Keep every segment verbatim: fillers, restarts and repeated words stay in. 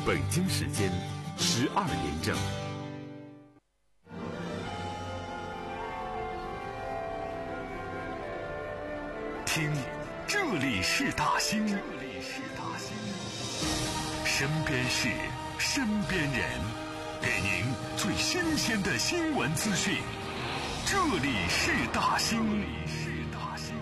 北京时间十二点整。听，这里是大兴，这里是大兴，身边事，身边人，给您最新鲜的新闻资讯。这里是大兴，这里是大兴。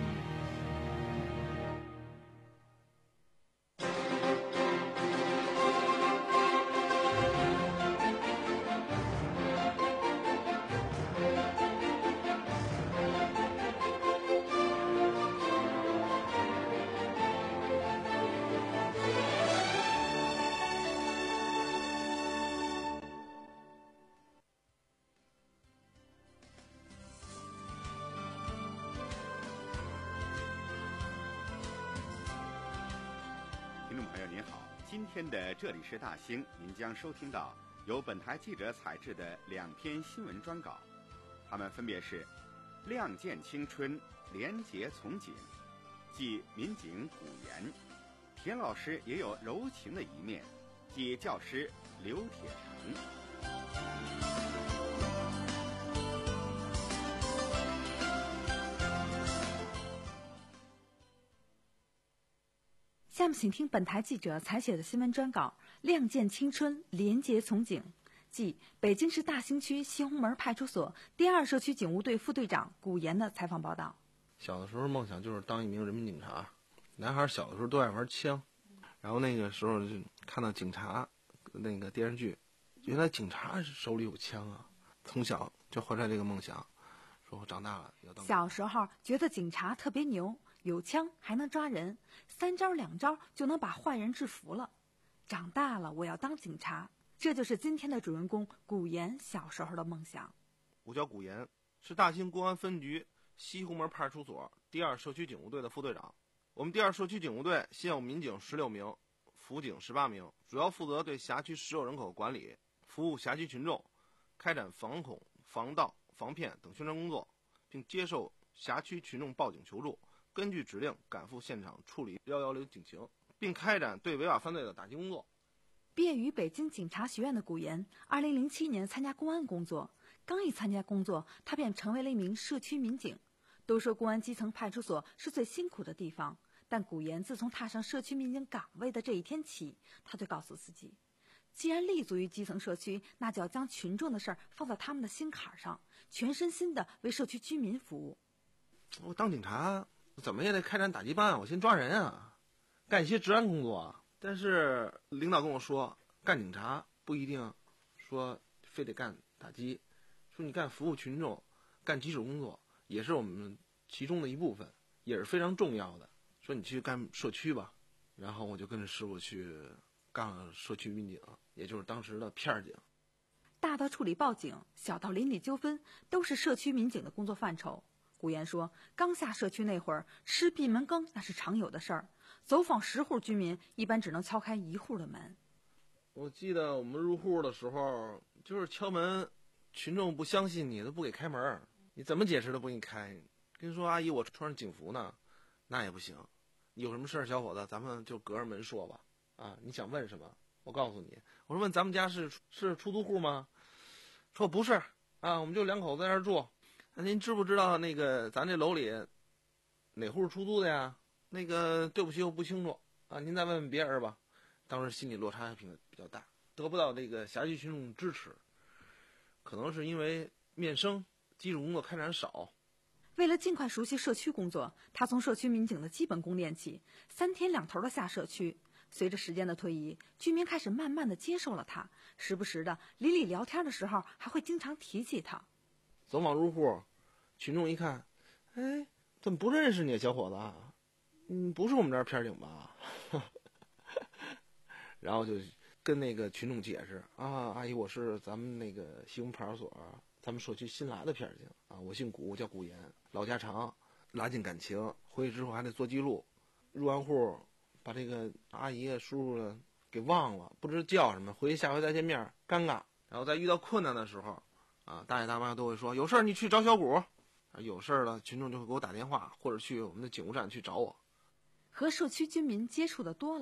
听众朋友您好，今天的这里是大兴，您将收听到由本台记者采制的两篇新闻专稿，它们分别是亮剑青春，廉洁从警，即民警古言，田老师也有柔情的一面，即教师刘铁成。 下面请听本台记者采写的新闻专稿《亮剑青春，廉洁从警》，即北京市大兴区西红门派出所第二社区警务队副队长古言的采访报道。 小的时候梦想就是当一名人民警察，男孩小的时候都爱玩枪，然后那个时候就看到警察那个电视剧，原来警察手里有枪啊，从小就怀揣这个梦想，说我长大了要当。 小时候觉得警察特别牛，有枪还能抓人，三招两招就能把坏人制服了。长大了我要当警察，这就是今天的主人公古言小时候的梦想。 我叫古言，是大兴公安分局西红门派出所第二社区警务队的副队长。我们第二社区警务队现有民警十六名，辅警十八名，主要负责对辖区实有人口管理，服务辖区群众，开展防恐、防盗、防骗等宣传工作，并接受辖区群众报警求助，根据指令赶赴现场处理一一零警情，并开展对违法犯罪的打击工作。 毕业于北京警察学院的古言，二零零七年参加公安工作，刚一参加工作，他便成为了一名社区民警。都说公安基层派出所是最辛苦的地方，但古言自从踏上社区民警岗位的这一天起，他就告诉自己，既然立足于基层社区，那就要将群众的事儿放到他们的心坎上，全身心的为社区居民服务。 我当警察怎么也得开展打击办，我先抓人啊，干一些治安工作啊。但是领导跟我说，干警察不一定说非得干打击，说你干服务群众，干基础工作也是我们其中的一部分，也是非常重要的。说你去干社区吧，然后我就跟着师傅去干了社区民警，也就是当时的片警。 大到处理报警，小到邻里纠纷，都是社区民警的工作范畴。古言说，刚下社区那会儿，吃闭门羹那是常有的事儿，走访十户居民，一般只能敲开一户的门。 我记得我们入户的时候，就是敲门，群众不相信你，都不给开门，你怎么解释都不给你开。跟你说阿姨，我穿着警服呢，那也不行。有什么事儿，小伙子，咱们就隔着门说吧。啊，你想问什么？我告诉你。我说问咱们家是是出租户吗？说不是啊，我们就两口子在这儿住。那您知不知道那个咱这楼里哪户是出租的呀？那个对不起，我不清楚啊，您再问问别人吧。当时心理落差比比较大，得不到这个辖区群众支持，可能是因为面生基础工作开展少。 为了尽快熟悉社区工作，他从社区民警的基本功练起，三天两头的下社区。随着时间的推移，居民开始慢慢的接受了他，时不时的邻里聊天的时候还会经常提起他。 走访入户，群众一看，哎，怎么不认识你，小伙子啊？嗯，不是我们这儿片警吧？然后就跟那个群众解释啊，阿姨，我是咱们那个西红派出所咱们社区新来的片警啊，我姓古，叫古言，老家常，拉近感情。回去之后还得做记录，入完户把这个阿姨叔叔的给忘了，不知叫什么，回去下回再见面尴尬。然后在遇到困难的时候啊，大爷大妈都会说有事儿你去找小古，有事儿了群众就会给我打电话，或者去我们的警务站去找我。 和社区居民接触的多了，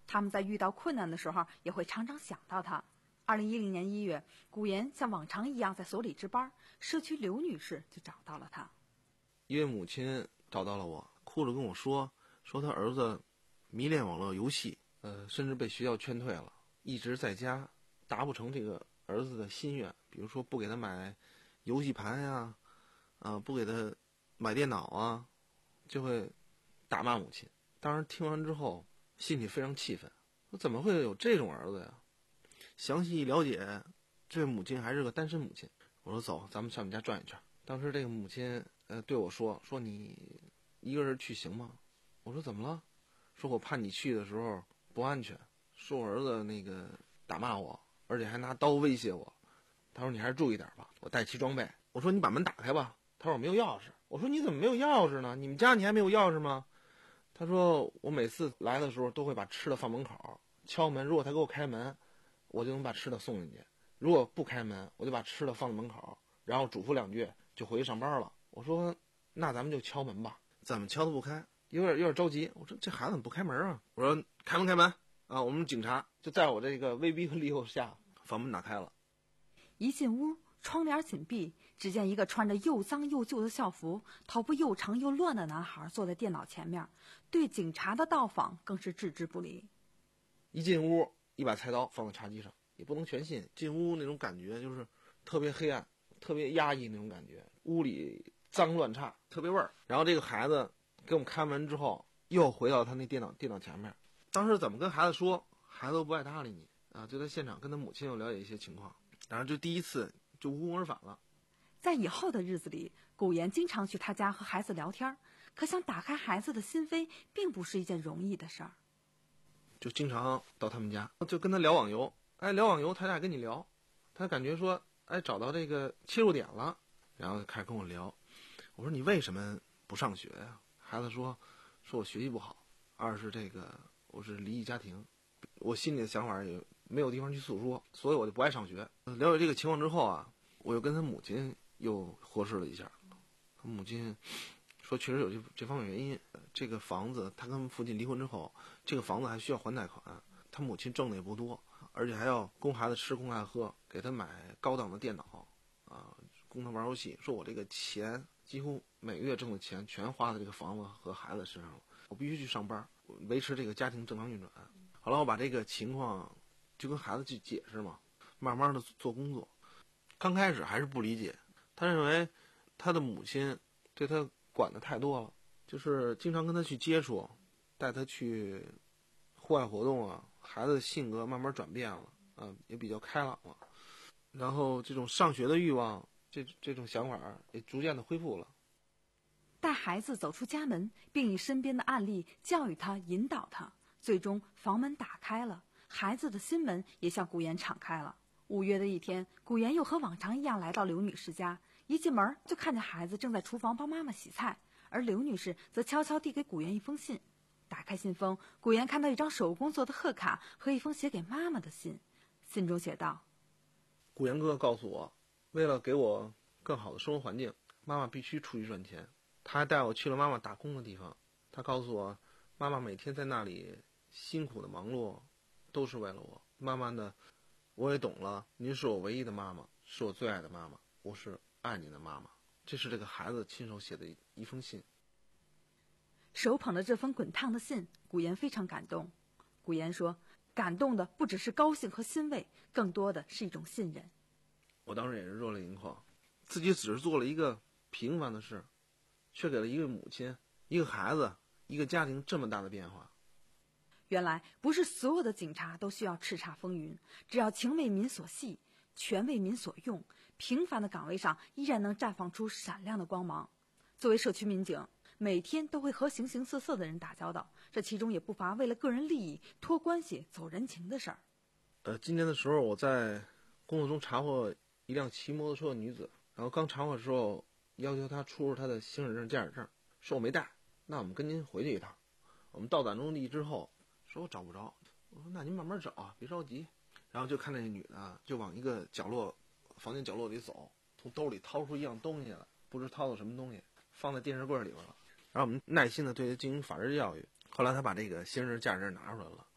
他们在遇到困难的时候也会常常想到他。二零一零年一月，古岩像往常一样在所里值班，社区刘女士就找到了他。 一位母亲找到了我，哭着跟我说，说他儿子迷恋网络游戏，呃，甚至被学校劝退了，一直在家达不成这个儿子的心愿，比如说不给他买游戏盘呀，啊、呃，不给他买电脑啊，就会打骂母亲。当时听完之后，心里非常气愤，说怎么会有这种儿子呀？详细一了解，这位母亲还是个单身母亲。我说走，咱们上你家转一圈。当时这个母亲呃对我说，说你一个人去行吗？我说怎么了？说我怕你去的时候不安全，说我儿子那个打骂我，而且还拿刀威胁我。他说你还是注意点吧，我带齐装备。我说你把门打开吧。他说我没有钥匙。我说你怎么没有钥匙呢？你们家你还没有钥匙吗？他说我每次来的时候都会把吃的放门口，敲门，如果他给我开门，我就能把吃的送进去，如果不开门，我就把吃的放在门口，然后嘱咐两句就回去上班了。我说那咱们就敲门吧。怎么敲都不开，有点有点着急。我说这孩子怎么不开门啊？我说开门开门啊！我们警察就在我这个威逼和利诱下，房门打开了。 一进屋，窗帘紧闭，只见一个穿着又脏又旧的校服、头发又长又乱的男孩坐在电脑前面，对警察的到访更是置之不理。 一进屋，一把菜刀放在茶几上，也不能全信。进屋那种感觉就是特别黑暗，特别压抑那种感觉，屋里脏乱差，特别味儿。然后这个孩子给我们开门之后，又回到他那电脑电脑前面。当时怎么跟孩子说，孩子都不爱搭理你啊！就在现场跟他母亲又了解一些情况，然后就第一次就无功而返了。 在以后的日子里，古岩经常去他家和孩子聊天，可想打开孩子的心扉，并不是一件容易的事儿。 就经常到他们家，就跟他聊网游，哎，聊网游，他俩跟你聊，他感觉说，哎，找到这个切入点了，然后开始跟我聊。我说你为什么不上学呀？孩子说，说我学习不好，二是这个我是离异家庭，我心里的想法也没有地方去诉说，所以我就不爱上学。了解这个情况之后啊，我又跟他母亲又核实了一下，他母亲说确实有这这方面原因。这个房子他跟父亲离婚之后，这个房子还需要还贷款，他母亲挣的也不多，而且还要供孩子吃供孩子喝，给他买高档的电脑啊，供他玩游戏。说我这个钱几乎每个月挣的钱全花在这个房子和孩子身上了，我必须去上班维持这个家庭正常运转。后来我把这个情况就跟孩子去解释嘛，慢慢的做工作。刚开始还是不理解，他认为他的母亲对他管的太多了，就是经常跟他去接触，带他去户外活动啊，孩子的性格慢慢转变了，啊，也比较开朗了，然后这种上学的欲望，这这种想法也逐渐的恢复了。 带孩子走出家门，并以身边的案例教育他、引导他，最终房门打开了，孩子的心门也向古岩敞开了。五月的一天，古岩又和往常一样来到刘女士家，一进门就看见孩子正在厨房帮妈妈洗菜，而刘女士则悄悄递给古岩一封信。打开信封，古岩看到一张手工做的贺卡和一封写给妈妈的信，信中写道： 古岩哥告诉我，为了给我更好的生活环境，妈妈必须出去赚钱。他还带我去了妈妈打工的地方，他告诉我，妈妈每天在那里辛苦的忙碌，都是为了我。慢慢的，我也懂了，您是我唯一的妈妈，是我最爱的妈妈，我是爱你的妈妈。这是这个孩子亲手写的一封信。 手捧着这封滚烫的信，古岩非常感动。古岩说，感动的不只是高兴和欣慰，更多的是一种信任。 我当时也是热泪盈眶，自己只是做了一个平凡的事，却给了一个母亲、一个孩子、一个家庭这么大的变化。 原来不是所有的警察都需要叱咤风云，只要情为民所系，权为民所用，平凡的岗位上依然能绽放出闪亮的光芒。作为社区民警，每天都会和形形色色的人打交道，这其中也不乏为了个人利益、托关系、走人情的事儿。 呃，今天的时候我在工作中查获一辆骑摩托车的女子，然后刚查获的时候要求她出示她的行驶证、驾驶证，说我没带，那我们跟您回去一趟。我们到达目的地之后，说我找不着，我说那您慢慢找啊，别着急。然后就看那女的就往一个角落，房间角落里走，从兜里掏出一样东西来，不知掏到什么东西，放在电视柜里边了。然后我们耐心的对她进行法制教育。后来她把这个行驶证、驾驶证拿出来了，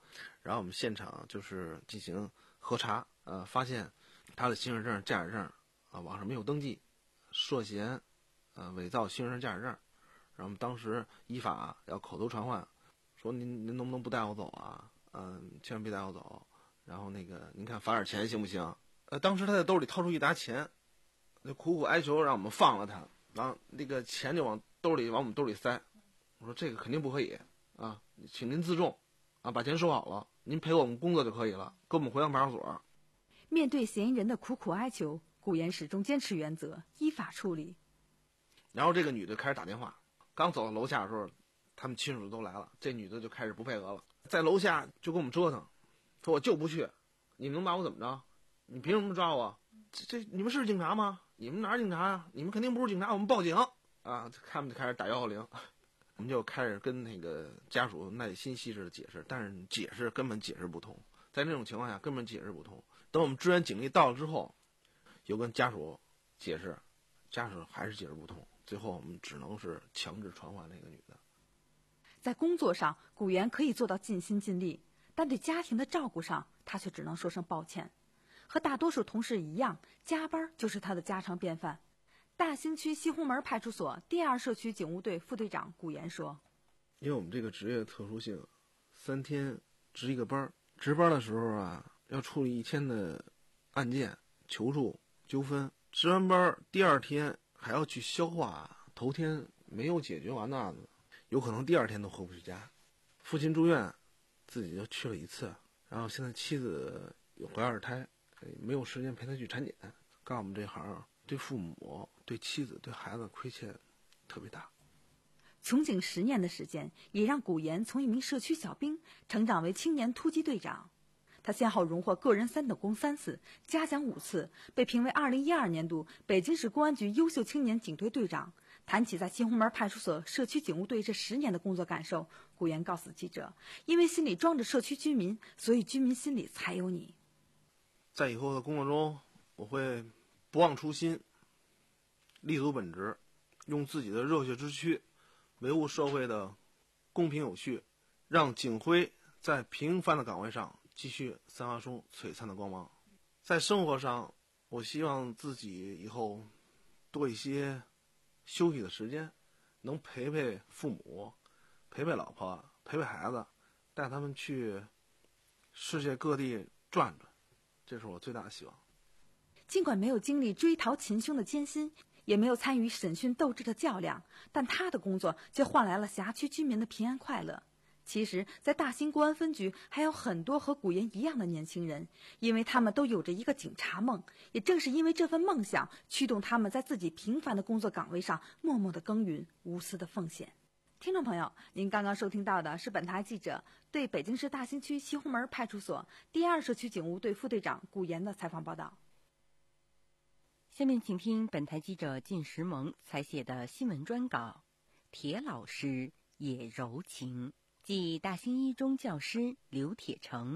然后我们现场就是进行核查，呃，发现他的行驶证、驾驶证啊网上没有登记，涉嫌呃伪造行驶证、驾驶证。然后我们当时依法要口头传唤，说您您能不能不带我走啊？嗯、呃，千万别带我走。然后那个您看罚点钱行不行？呃，当时他在兜里掏出一沓钱，就苦苦哀求让我们放了他，然后那个钱就往兜里往我们兜里塞。我说这个肯定不可以啊，请您自重啊，把钱收好了，您陪我们工作就可以了，跟我们回到派出所。 面对嫌疑人的苦苦哀求，古岩始终坚持原则，依法处理。 然后这个女的开始打电话，刚走到楼下的时候，他们亲属都来了，这女的就开始不配合了，在楼下就跟我们折腾，说我就不去，你们能把我怎么着？你凭什么抓我？这这你们是警察吗？你们哪是警察呀、啊？你们肯定不是警察，我们报警啊！他们就开始打幺幺零，我们就开始跟那个家属耐心细致的解释，但是解释根本解释不通，在那种情况下根本解释不通。等我们支援警力到了之后，又跟家属解释，家属还是解释不通，最后我们只能是强制传唤那个女的。 在工作上，古岩可以做到尽心尽力，但对家庭的照顾上，他却只能说声抱歉。和大多数同事一样，加班就是他的家常便饭。大兴区西红门派出所第二社区警务队副队长古岩说：“ 因为我们这个职业特殊性，三天值一个班，值班的时候啊，要处理一天的案件、求助、纠纷。值完班第二天还要去消化头天没有解决完的案子，有可能第二天都回不去家。父亲住院，自己就去了一次，然后现在妻子有怀二胎，没有时间陪他去产检。干我们这行，对父母、对妻子、对孩子亏欠特别大。” 从警十年的时间，也让古岩从一名社区小兵成长为青年突击队长。他先后荣获个人三等功三次，嘉奖五次，被评为二零一二年度北京市公安局优秀青年警队队长。谈起在西红门派出所社区警务队这十年的工作感受，古岩告诉记者：“因为心里装着社区居民，所以居民心里才有你。” 在以后的工作中，我会不忘初心，立足本职，用自己的热血之躯维护社会的公平有序，让警徽在平凡的岗位上继续散发出璀璨的光芒。在生活上，我希望自己以后多一些休息的时间，能陪陪父母，陪陪老婆，陪陪孩子，带他们去世界各地转转，这是我最大的希望。 尽管没有经历追逃擒凶的艰辛，也没有参与审讯斗智的较量，但他的工作却换来了辖区居民的平安快乐。其实，在大兴公安分局还有很多和古岩一样的年轻人，因为他们都有着一个警察梦，也正是因为这份梦想，驱动他们在自己平凡的工作岗位上默默的耕耘，无私的奉献。听众朋友，您刚刚收听到的是本台记者对北京市大兴区西红门派出所第二社区警务队副队长古岩的采访报道。 下面请听本台记者靳石萌采写的新闻专稿《铁老师也柔情》，即大兴一中教师刘铁成。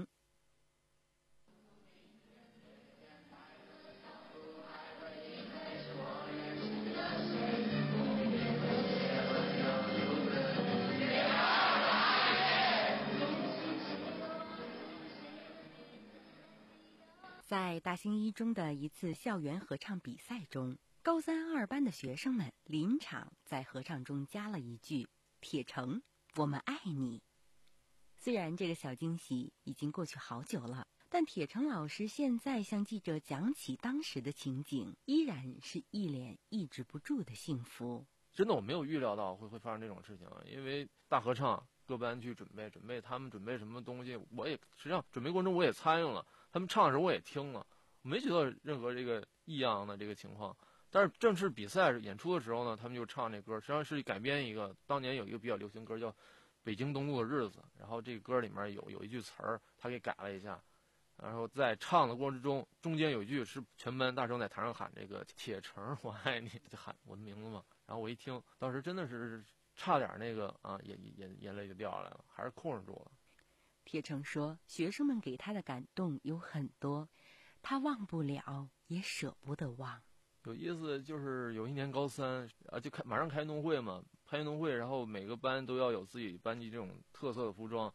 在大兴一中的一次校园合唱比赛中，高三二班的学生们临场在合唱中加了一句：“铁成，我们爱你。”虽然这个小惊喜已经过去好久了，但铁成老师现在向记者讲起当时的情景，依然是一脸抑制不住的幸福。 真的，我没有预料到会会发生这种事情，因为大合唱各班去准备准备他们准备什么东西，我也实际上准备过程中我也参与了，他们唱的时候我也听了，我没觉得任何这个异样的这个情况。但是正式比赛演出的时候呢，他们就唱这歌，实际上是改编一个当年有一个比较流行歌叫《北京东路的日子》，然后这个歌里面有有一句词儿他给改了一下，然后在唱的过程之中，中间有一句是全班大声在台上喊这个铁成我爱你，就喊我的名字嘛。然后我一听，当时真的是差点那个啊，眼眼眼泪就掉下来了，还是控制住了。 铁成说，学生们给他的感动有很多，他忘不了，也舍不得忘。 有意思，就是有一年高三啊，就开马上开运动会嘛，开运动会，然后每个班都要有自己班级这种特色的服装。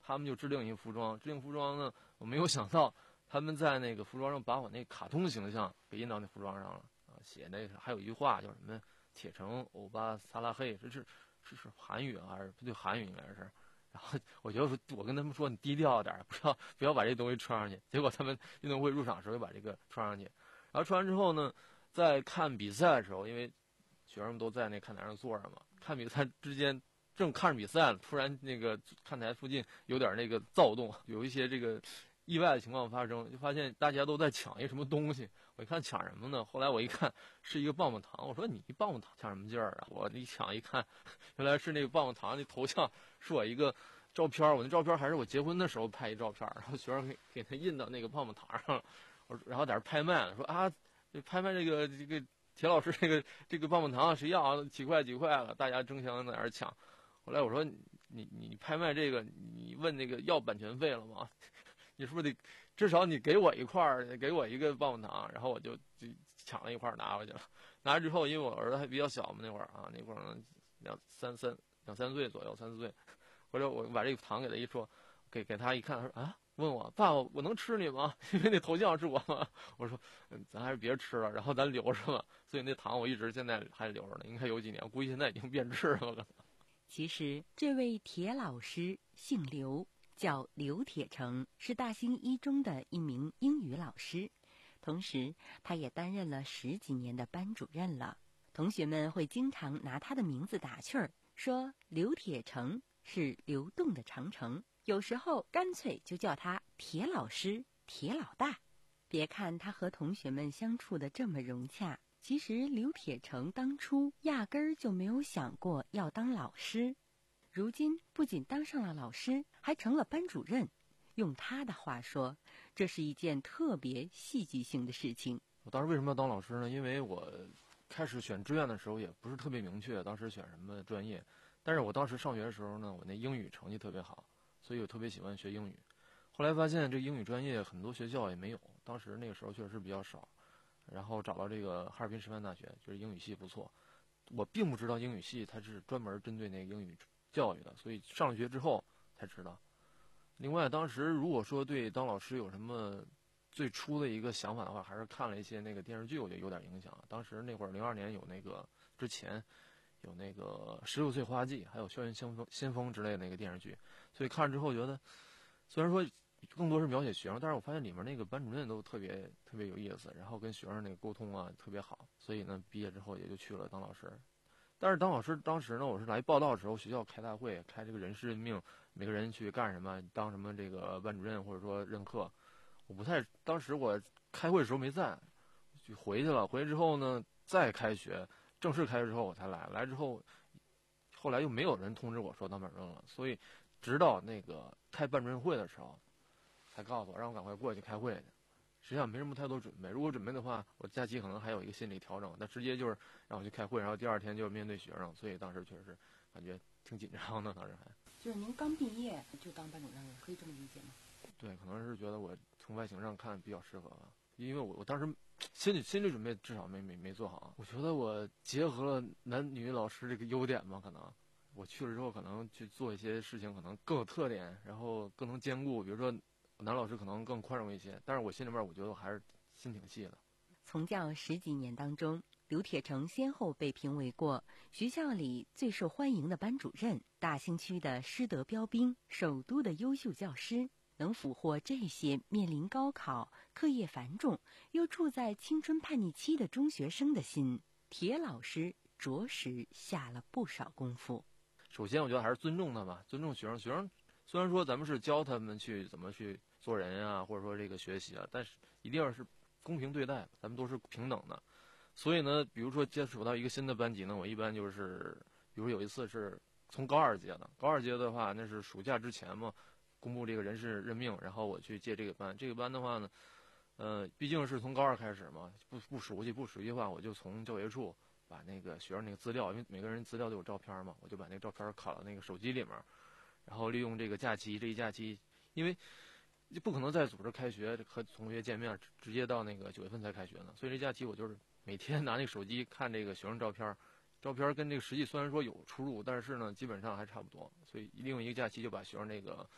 他们就制定一服装，制定服装呢，我没有想到他们在那个服装上把我那卡通形象给印到那服装上了啊，写那个还有一句话叫什么“铁城欧巴萨拉黑”，这是是是韩语啊，还是对韩语应该是。然后我觉得说，我跟他们说你低调点，不要不要把这东西穿上去。结果他们运动会入场的时候就把这个穿上去，然后穿完之后呢，在看比赛的时候，因为学生们都在那看台上坐着嘛，看比赛之间正看着比赛，突然那个看台附近有点那个躁动，有一些这个意外的情况发生，就发现大家都在抢一个什么东西。我一看抢什么呢？后来我一看是一个棒棒糖，我说你棒棒糖抢什么劲儿啊？我一抢一看，原来是那个棒棒糖那头像是我一个照片，我那照片还是我结婚的时候拍一照片，然后学生给给他印到那个棒棒糖上了。我然后在这拍卖了，说啊，拍卖这个这个铁老师这个这个棒棒糖谁要啊？几块几块了，大家争相在那儿抢。后来我说你你拍卖这个，你问那个要版权费了吗？你是不是得至少你给我一块儿，给我一个棒棒糖？然后我就就抢了一块拿回去了。拿回之后，因为我儿子还比较小嘛，那会儿啊，那会儿两三三两三岁左右，三四岁。或者我把这个糖给他一说，给给他一看，他说啊，问我爸爸我能吃你吗？因为那头像是我嘛。我说嗯，咱还是别吃了，然后咱留着吧。所以那糖我一直现在还留着呢，应该有几年，估计现在已经变质了。 其实这位铁老师姓刘，叫刘铁成，是大兴一中的一名英语老师，同时他也担任了十几年的班主任了。同学们会经常拿他的名字打趣儿，说刘铁成是流动的长城，有时候干脆就叫他铁老师、铁老大。别看他和同学们相处的这么融洽，其实刘铁成当初压根儿就没有想过要当老师。如今不仅当上了老师，还成了班主任。用他的话说，这是一件特别戏剧性的事情。 我当时为什么要当老师呢？因为我开始选志愿的时候也不是特别明确，当时选什么专业。但是我当时上学的时候呢，我那英语成绩特别好，所以我特别喜欢学英语。后来发现这英语专业很多学校也没有，当时那个时候确实比较少。然后找到这个哈尔滨师范大学，就是英语系不错。我并不知道英语系它是专门针对那个英语教育的，所以上了学之后才知道。另外，当时如果说对当老师有什么最初的一个想法的话，还是看了一些那个电视剧，我觉得有点影响。当时那会儿零二年有那个之前有那个十六岁花季，还有校园先锋先锋之类的那个电视剧，所以看了之后觉得，虽然说更多是描写学生，但是我发现里面那个班主任都特别特别有意思，然后跟学生那个沟通啊特别好，所以呢毕业之后也就去了当老师。但是当老师当时呢，我是来报道的时候，学校开大会，开这个人事任命，每个人去干什么，当什么这个班主任或者说任课，我不太，当时我开会的时候没在，就回去了。回去之后呢，再开学，正式开学之后我才来，来之后，后来又没有人通知我说当班主任了，所以直到那个开班主任会的时候，才告诉我让我赶快过去开会去。实际上没什么太多准备，如果准备的话，我假期可能还有一个心理调整，但直接就是让我去开会，然后第二天就面对学生，所以当时确实感觉挺紧张的，当时还。 就是您刚毕业就当班主任了，可以这么理解吗？ 对，可能是觉得我从外形上看比较适合吧，因为我我当时心理心理准备至少没没没做好。我觉得我结合了男女老师这个优点吧，可能我去了之后可能去做一些事情可能更有特点，然后更能兼顾，比如说男老师可能更宽容一些，但是我心里面我觉得我还是心挺细的。 从教十几年当中，刘铁成先后被评为过学校里最受欢迎的班主任、大兴区的师德标兵、首都的优秀教师，能俘获这些面临高考、课业繁重又处在青春叛逆期的中学生的心，铁老师着实下了不少功夫。 首先我觉得还是尊重他吧，尊重学生。学生虽然说咱们是教他们去怎么去做人啊，或者说这个学习啊，但是一定要是公平对待，咱们都是平等的。所以呢，比如说接触到一个新的班级呢，我一般就是，比如有一次是从高二届的，高二届的话，那是暑假之前嘛，公布这个人事任命，然后我去接这个班。这个班的话呢，呃，毕竟是从高二开始嘛，不不熟悉不熟悉的话，我就从教学处把那个学生那个资料，因为每个人资料都有照片嘛，我就把那个照片拷到那个手机里面，然后利用这个假期，这一假期，因为就不可能再组织开学和同学见面，直接到那个九月份才开学呢，所以这假期我就是每天拿那个手机看这个学生照片，照片跟这个实际虽然说有出入，但是呢基本上还差不多，所以利用一个假期就把学生那个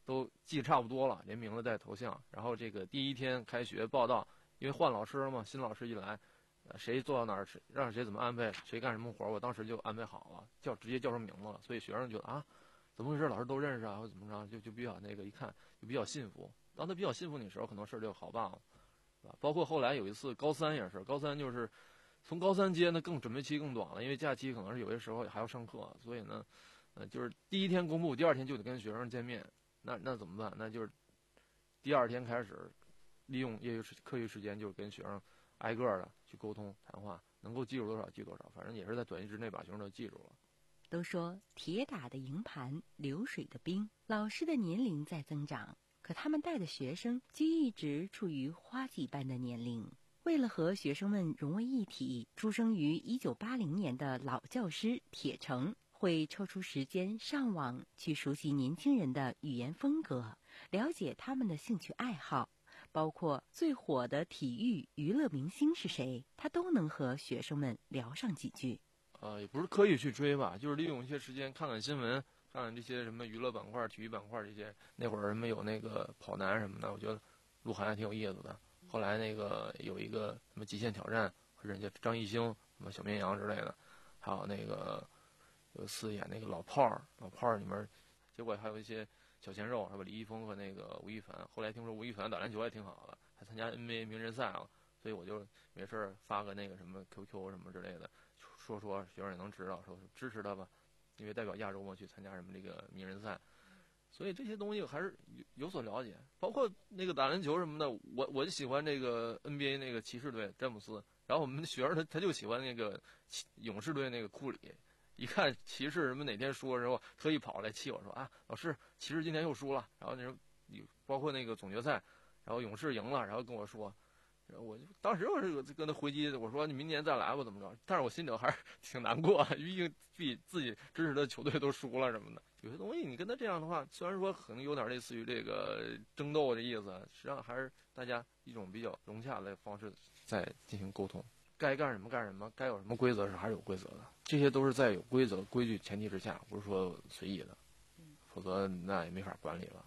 都记差不多了，连名字带头像。然后这个第一天开学报到，因为换老师了嘛，新老师一来，呃、谁坐到哪儿，让谁怎么安排，谁干什么活，我当时就安排好了，叫直接叫出名字了。所以学生觉得啊，怎么回事？老师都认识啊，或者怎么着，就就比较那个，一看就比较信服。当他比较信服你的时候，很多事儿就好办了，是吧？包括后来有一次高三也是，高三就是从高三接呢，更准备期更短了，因为假期可能是有些时候还要上课，所以呢，呃，就是第一天公布，第二天就得跟学生见面。那那怎么办？那就是第二天开始，利用业余时课余时间，就是跟学生挨个的去沟通谈话，能够记住多少记多少，反正也是在短期之内把学生都记住了。 都说铁打的营盘流水的兵，老师的年龄在增长，可他们带的学生却一直处于花季般的年龄。为了和学生们融为一体，出生于一九八零年的老教师铁成会抽出时间上网去熟悉年轻人的语言风格，了解他们的兴趣爱好，包括最火的体育娱乐明星是谁，他都能和学生们聊上几句。 呃，也不是刻意去追吧，就是利用一些时间看看新闻，看看这些什么娱乐板块、体育板块这些。那会儿什么有那个跑男什么的，我觉得鹿晗还挺有意思的。后来那个有一个什么极限挑战，人家张艺兴、什么小绵羊之类的，还有那个有次演那个老炮儿，老炮儿里面，结果还有一些小鲜肉，是吧？李易峰和那个吴亦凡。后来听说吴亦凡打篮球也挺好的，还参加 N B A 名人赛了，所以我就没事儿发个那个什么 Q Q 什么之类的。说说学生也能知道，说支持他吧，因为代表亚洲嘛去参加什么这个名人赛，所以这些东西还是有有所了解。包括那个打篮球什么的，我我就喜欢这个 N B A 那个骑士队詹姆斯，然后我们学生他他就喜欢那个勇士队那个库里，一看骑士什么哪天输的时候，特意跑来气我说啊，老师骑士今天又输了，然后那时候包括那个总决赛，然后勇士赢了，然后跟我说。我就当时我是跟他回击，我说你明年再来吧，怎么着？但是我心里还是挺难过，毕竟比自己支持的球队都输了什么的。有些东西你跟他这样的话，虽然说可能有点类似于这个争斗的意思，实际上还是大家一种比较融洽的方式在进行沟通。该干什么干什么，该有什么规则是还是有规则的，这些都是在有规则规矩前提之下，不是说随意的，否则那也没法管理了。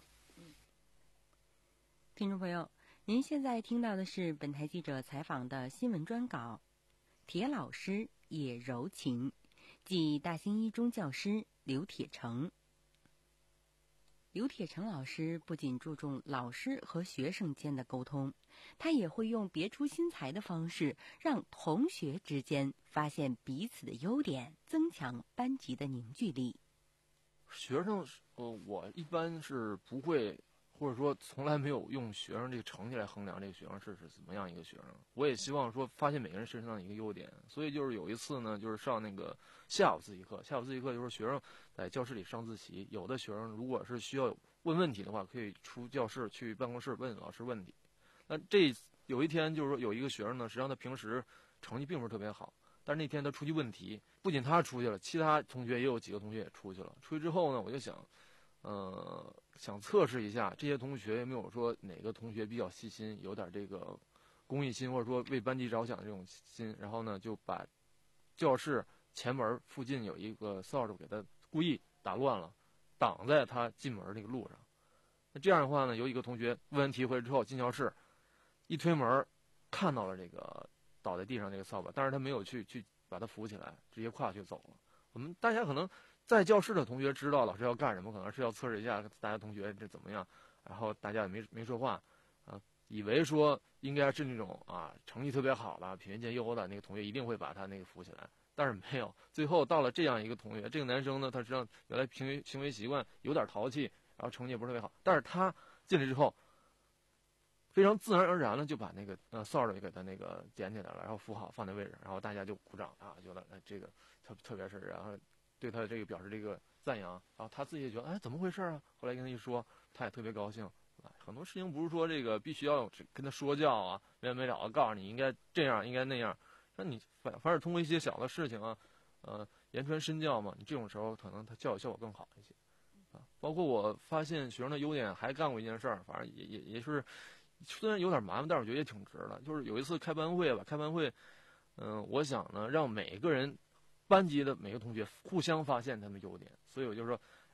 听众朋友，您现在听到的是本台记者采访的新闻专稿，铁老师也柔情，即大兴一中教师刘铁成。刘铁成老师不仅注重老师和学生间的沟通，他也会用别出心裁的方式，让同学之间发现彼此的优点，增强班级的凝聚力。 学生，呃，我一般是不会。或者说从来没有用学生这个成绩来衡量这个学生是是怎么样一个学生，我也希望说发现每个人身上的一个优点。所以就是有一次呢，就是上那个下午自习课，下午自习课就是学生在教室里上自习，有的学生如果是需要问问题的话，可以出教室去办公室问老师问题。那这有一天就是说有一个学生呢，实际上他平时成绩并不是特别好，但是那天他出去问题，不仅他出去了，其他同学也有几个同学也出去了。出去之后呢，我就想呃，想测试一下这些同学有没有说哪个同学比较细心，有点这个公益心，或者说为班级着想的这种心。然后呢，就把教室前门附近有一个扫帚给他故意打乱了，挡在他进门这个路上。那这样的话呢，有一个同学问完题回来之后进教室，一推门看到了这个倒在地上这个扫把，但是他没有去去把他扶起来，直接跨去走了。我们大家可能在教室的同学知道老师要干什么，可能是要测试一下大家同学这怎么样，然后大家也没没说话，啊，以为说应该是那种啊成绩特别好的、品学兼优的那个同学一定会把他那个扶起来，但是没有。最后到了这样一个同学，这个男生呢，他实际上原来行为行为习惯有点淘气，然后成绩也不是特别好，但是他进来之后，非常自然而然的就把那个呃扫帚给他那个捡起来了，然后扶好放在位置，然后大家就鼓掌啊，觉得哎这个特特别是然后。对他这个表示这个赞扬，然后他自己也觉得哎怎么回事啊？后来跟他一说，他也特别高兴。很多事情不是说这个必须要跟他说教啊，没完没了的告诉你应该这样应该那样，那你反反而通过一些小的事情啊，呃言传身教嘛，你这种时候可能他教育效果更好一些啊。包括我发现学生的优点，还干过一件事儿，反正也也也是虽然有点麻烦，但是我觉得也挺值的。就是有一次开班会吧，开班会，嗯、呃，我想呢让每个人。班级的每个同学互相发现他们优点，所以我就说，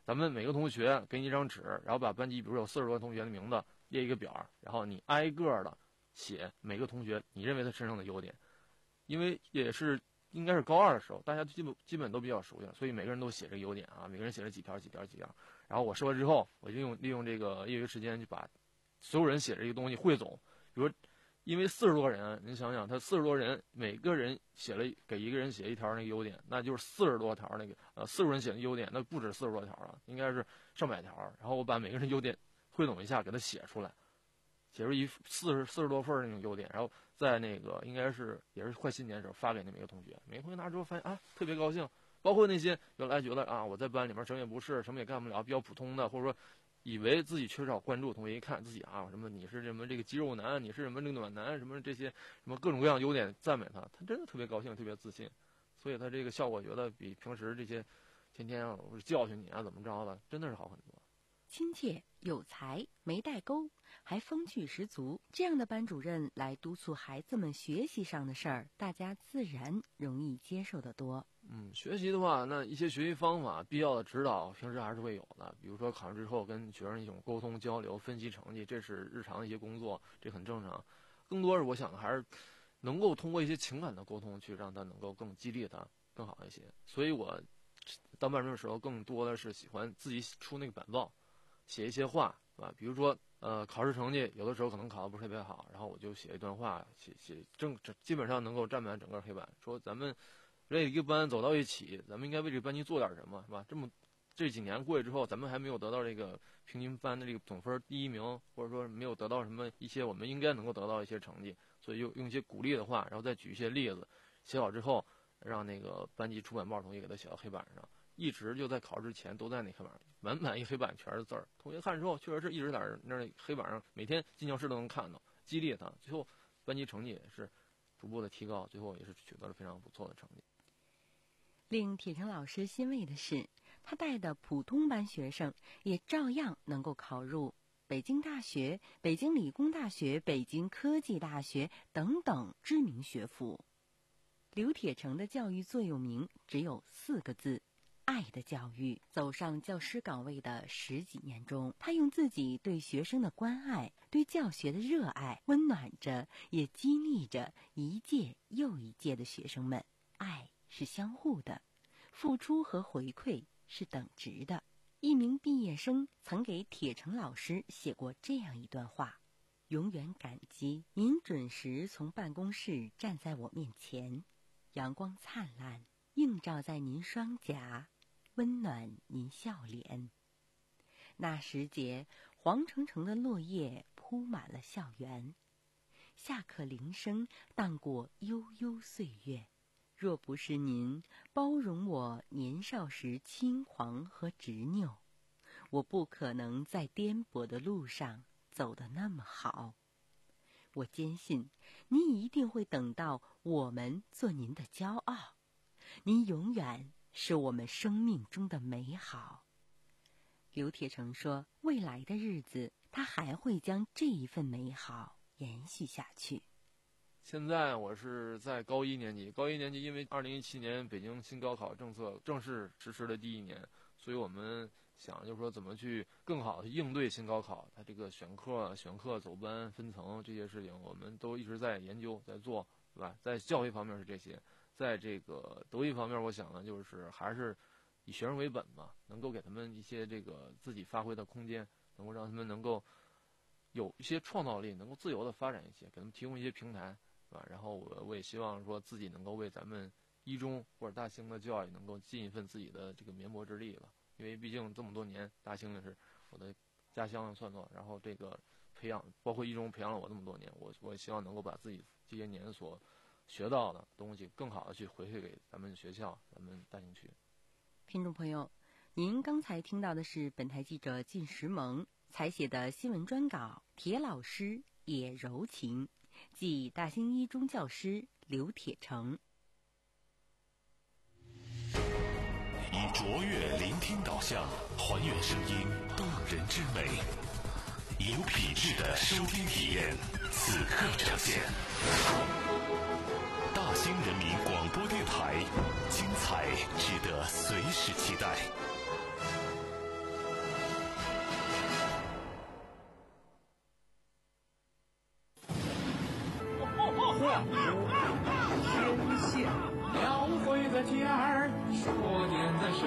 咱们每个同学给你一张纸，然后把班级比如有四十多个同学的名字列一个表，然后你挨个的写每个同学你认为他身上的优点，因为也是应该是高二的时候，大家基本基本都比较熟悉了，所以每个人都写这个优点啊，每个人写了几条几条几条，然后我说了之后，我就用利用这个业余时间就把所有人写这个东西汇总，比如因为四十多人，您想想，他四十多人，每个人写了给一个人写一条那个优点，那就是四十多条那个呃四十人写的优点，那不止四十多条了，应该是上百条。然后我把每个人优点汇总一下，给他写出来，写出一四十四十多份那种优点，然后在那个应该是也是快新年的时候发给那每个同学，每个同学拿之后发现啊特别高兴，包括那些原来觉得啊我在班里面什么也不是，什么也干不了，比较普通的，或者说以为自己缺少关注，同学一看自己啊什么你是什么这个肌肉男，你是什么这个暖男，什么这些什么各种各样优点赞美他，他真的特别高兴，特别自信，所以他这个效果觉得比平时这些天天啊教训你啊怎么着的，真的是好很多。 亲切有才没代沟，还风趣十足，这样的班主任来督促孩子们学习上的事儿，大家自然容易接受得多。 嗯，学习的话，那一些学习方法、必要的指导，平时还是会有的。比如说考试之后跟学生一种沟通交流、分析成绩，这是日常的一些工作，这很正常。更多是我想还是能够通过一些情感的沟通，去让他能够更激励他更好一些。所以我当班主任的时候，更多的是喜欢自己出那个板报，写一些话，是吧？比如说呃，考试成绩有的时候可能考得不是特别好，然后我就写一段话，写写正基本上能够占满整个黑板，说咱们这一个班走到一起，咱们应该为这个班级做点什么，是吧？这么这几年过去之后，咱们还没有得到这个平均班的这个总分第一名，或者说没有得到什么一些我们应该能够得到一些成绩，所以用用一些鼓励的话，然后再举一些例子，写好之后，让那个班级出版报同学给他写到黑板上，一直就在考试之前都在那黑板上，满满一黑板全是字儿。同学看之后，确实是一直在那黑板上，每天进教室都能看到，激励他。最后班级成绩也是逐步的提高，最后也是取得了非常不错的成绩。 令铁成老师欣慰的是，他带的普通班学生也照样能够考入北京大学、北京理工大学、北京科技大学等等知名学府。刘铁成的教育座右铭只有四个字：爱的教育。走上教师岗位的十几年中，他用自己对学生的关爱、对教学的热爱，温暖着也激励着一届又一届的学生们。爱是相互的，付出和回馈是等值的。一名毕业生曾给铁成老师写过这样一段话：永远感激您准时从办公室站在我面前，阳光灿烂映照在您双颊，温暖您笑脸。那时节，黄澄澄的落叶铺满了校园，下课铃声荡过悠悠岁月。若不是您包容我年少时轻狂和执拗，我不可能在颠簸的路上走得那么好。我坚信您一定会等到我们做您的骄傲，您永远是我们生命中的美好。刘铁成说，未来的日子他还会将这一份美好延续下去。 现在我是在高一年级，高一年级因为二零一七年北京新高考政策正式实施的第一年，所以我们想就是说怎么去更好的应对新高考，它这个选课、选课走班、分层这些事情，我们都一直在研究在做，对吧？在教育方面是这些，在这个德育方面，我想呢就是还是以学生为本嘛，能够给他们一些这个自己发挥的空间，能够让他们能够有一些创造力，能够自由的发展一些，给他们提供一些平台。啊，然后我我也希望说自己能够为咱们一中或者大兴的教育能够尽一份自己的这个绵薄之力吧，因为毕竟这么多年，大兴也是我的家乡算作，然后这个培养，包括一中培养了我这么多年，我我也希望能够把自己这些年所学到的东西，更好的去回馈给咱们学校、咱们大兴区。 听众朋友，您刚才听到的是本台记者靳石萌采写的新闻专稿《铁老师也柔情》。即大兴一中教师刘铁成。 以卓越聆听导向，还原声音动人之美，有品质的收听体验，此刻呈现。大兴人民广播电台，精彩值得随时期待。 天线描绘的尖儿，说点子事